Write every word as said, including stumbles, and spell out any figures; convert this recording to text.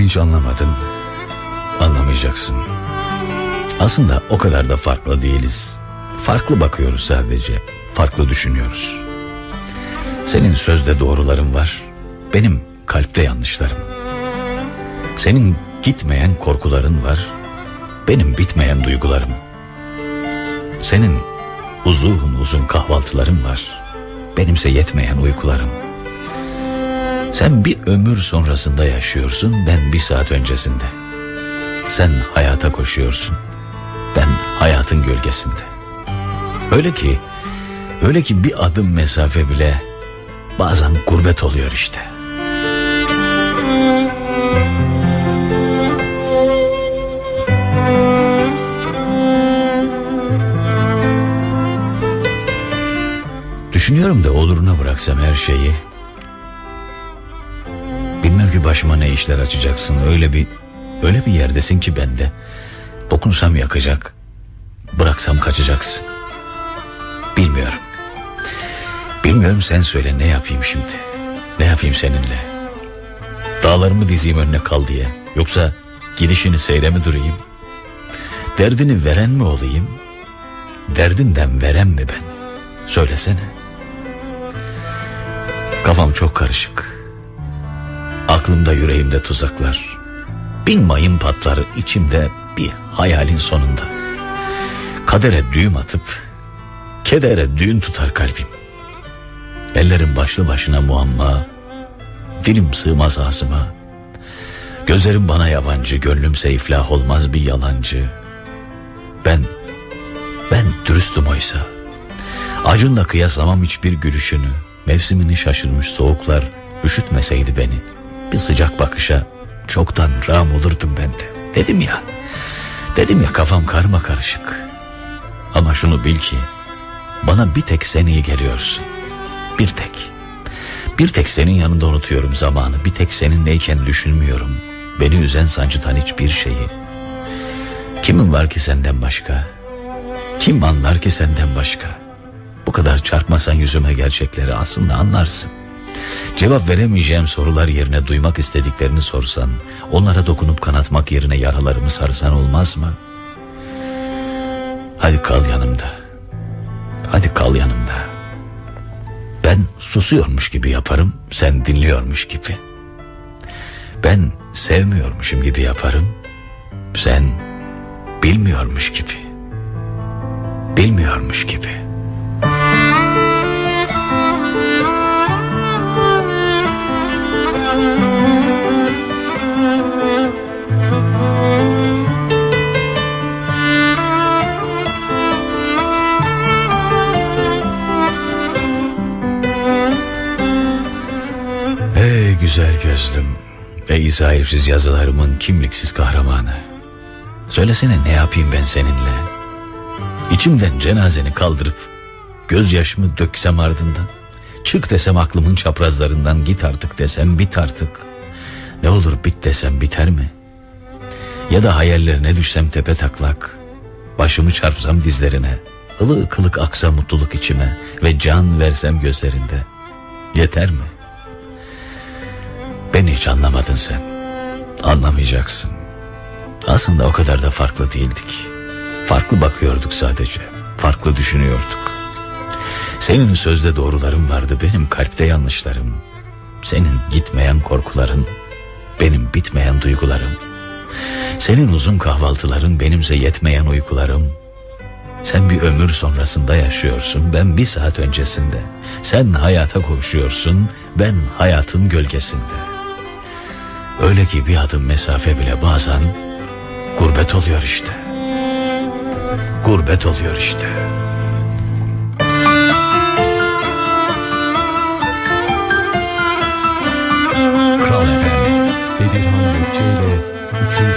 hiç anlamadın. Anlamayacaksın. Aslında o kadar da farklı değiliz. Farklı bakıyoruz sadece. Farklı düşünüyoruz. Senin sözde doğruların var. Benim kalpte yanlışlarım. Senin gitmeyen korkuların var. Benim bitmeyen duygularım. Senin uzun uzun kahvaltıların var. Benimse yetmeyen uykularım. Sen bir ömür sonrasında yaşıyorsun, ben bir saat öncesinde. Sen hayata koşuyorsun, ben hayatın gölgesinde. Öyle ki, öyle ki bir adım mesafe bile bazen gurbet oluyor işte. Düşünüyorum da oluruna bıraksam her şeyi. Bilmem ki başıma ne işler açacaksın. Öyle bir öyle bir yerdesin ki bende. Dokunsam yakacak, bıraksam kaçacaksın. Bilmiyorum. Bilmiyorum, sen söyle, ne yapayım şimdi? Ne yapayım seninle? Dağlarımı dizeyim önüne kal diye. Yoksa gidişini seyre mi durayım? Derdini veren mi olayım? Derdinden veren mi ben? Söylesene. Kafam çok karışık. Aklımda yüreğimde tuzaklar. Bin mayın patlar içimde bir hayalin sonunda. Kadere düğüm atıp kedere düğün tutar kalbim. Ellerim başlı başına muamma. Dilim sığmaz ağzıma. Gözlerim bana yabancı, gönlümse iflah olmaz bir yalancı. Ben, ben dürüstüm oysa. Acınla kıyaslamam hiçbir gülüşünü. Mevsimini şaşırmış soğuklar üşütmeseydi beni, bir sıcak bakışa çoktan rağm olurdum ben de. Dedim ya, dedim ya kafam karma karışık. Ama şunu bil ki, bana bir tek sen iyi geliyorsun. Bir tek. Bir tek senin yanında unutuyorum zamanı. Bir tek seninleyken düşünmüyorum beni üzen sancıtan hiçbir şeyi. Kimin var ki senden başka? Kim anlar ki senden başka? Bu kadar çarpmasan yüzüme gerçekleri aslında anlarsın. Cevap veremeyeceğim sorular yerine duymak istediklerini sorsan, onlara dokunup kanatmak yerine yaralarımı sarsan olmaz mı? Hadi kal yanımda. Hadi kal yanımda. Ben susuyormuş gibi yaparım, sen dinliyormuş gibi. Ben sevmiyormuşum gibi yaparım, sen bilmiyormuş gibi. Bilmiyormuş gibi. Ey güzel gözlüm, ey sahipsiz yazılarımın kimliksiz kahramanı. Söylesene, ne yapayım ben seninle? İçimden cenazeni kaldırıp gözyaşımı döksem ardından, çık desem aklımın çaprazlarından, git artık desem bit artık. Ne olur bit desem biter mi? Ya da hayallerine düşsem tepe taklak, başımı çarpsam dizlerine, ılık ılık aksa mutluluk içime ve can versem gözlerinde, yeter mi? Beni hiç anlamadın sen. Anlamayacaksın. Aslında o kadar da farklı değildik. Farklı bakıyorduk sadece. Farklı düşünüyorduk. Senin sözde doğruların vardı, benim kalpte yanlışlarım. Senin gitmeyen korkuların, benim bitmeyen duygularım. Senin uzun kahvaltıların, benimse yetmeyen uykularım. Sen bir ömür sonrasında yaşıyorsun, ben bir saat öncesinde. Sen hayata koşuyorsun, ben hayatın gölgesinde. Öyle ki bir adım mesafe bile bazen gurbet oluyor işte. Gurbet oluyor işte. Kral Efendi, Bedirhan Gökçe ile üçüncü